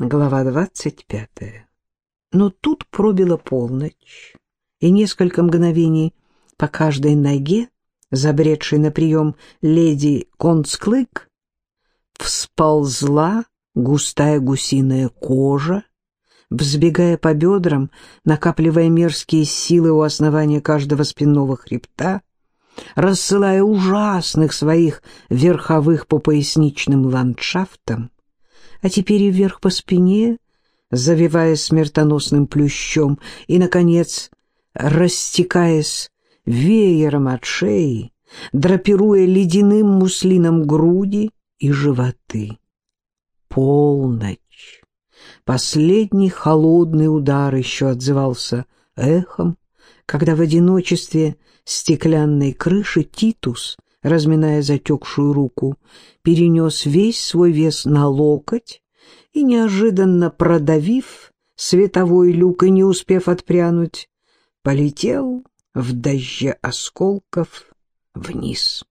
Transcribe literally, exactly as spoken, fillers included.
Глава двадцать пятая. Но тут пробила полночь, и несколько мгновений по каждой ноге, забредшей на прием леди Консклык, всползла густая гусиная кожа, взбегая по бедрам, накапливая мерзкие силы у основания каждого спинного хребта, рассылая ужасных своих верховых по поясничным ландшафтам, а теперь и вверх по спине, завиваясь смертоносным плющом, и, наконец, растекаясь веером от шеи, драпируя ледяным муслином груди и животы. Полночь. Последний холодный удар еще отзывался эхом, когда в одиночестве стеклянной крыши Титус, разминая затекшую руку, перенес весь свой вес на локоть и, неожиданно продавив световой люк и не успев отпрянуть, полетел в дожде осколков вниз.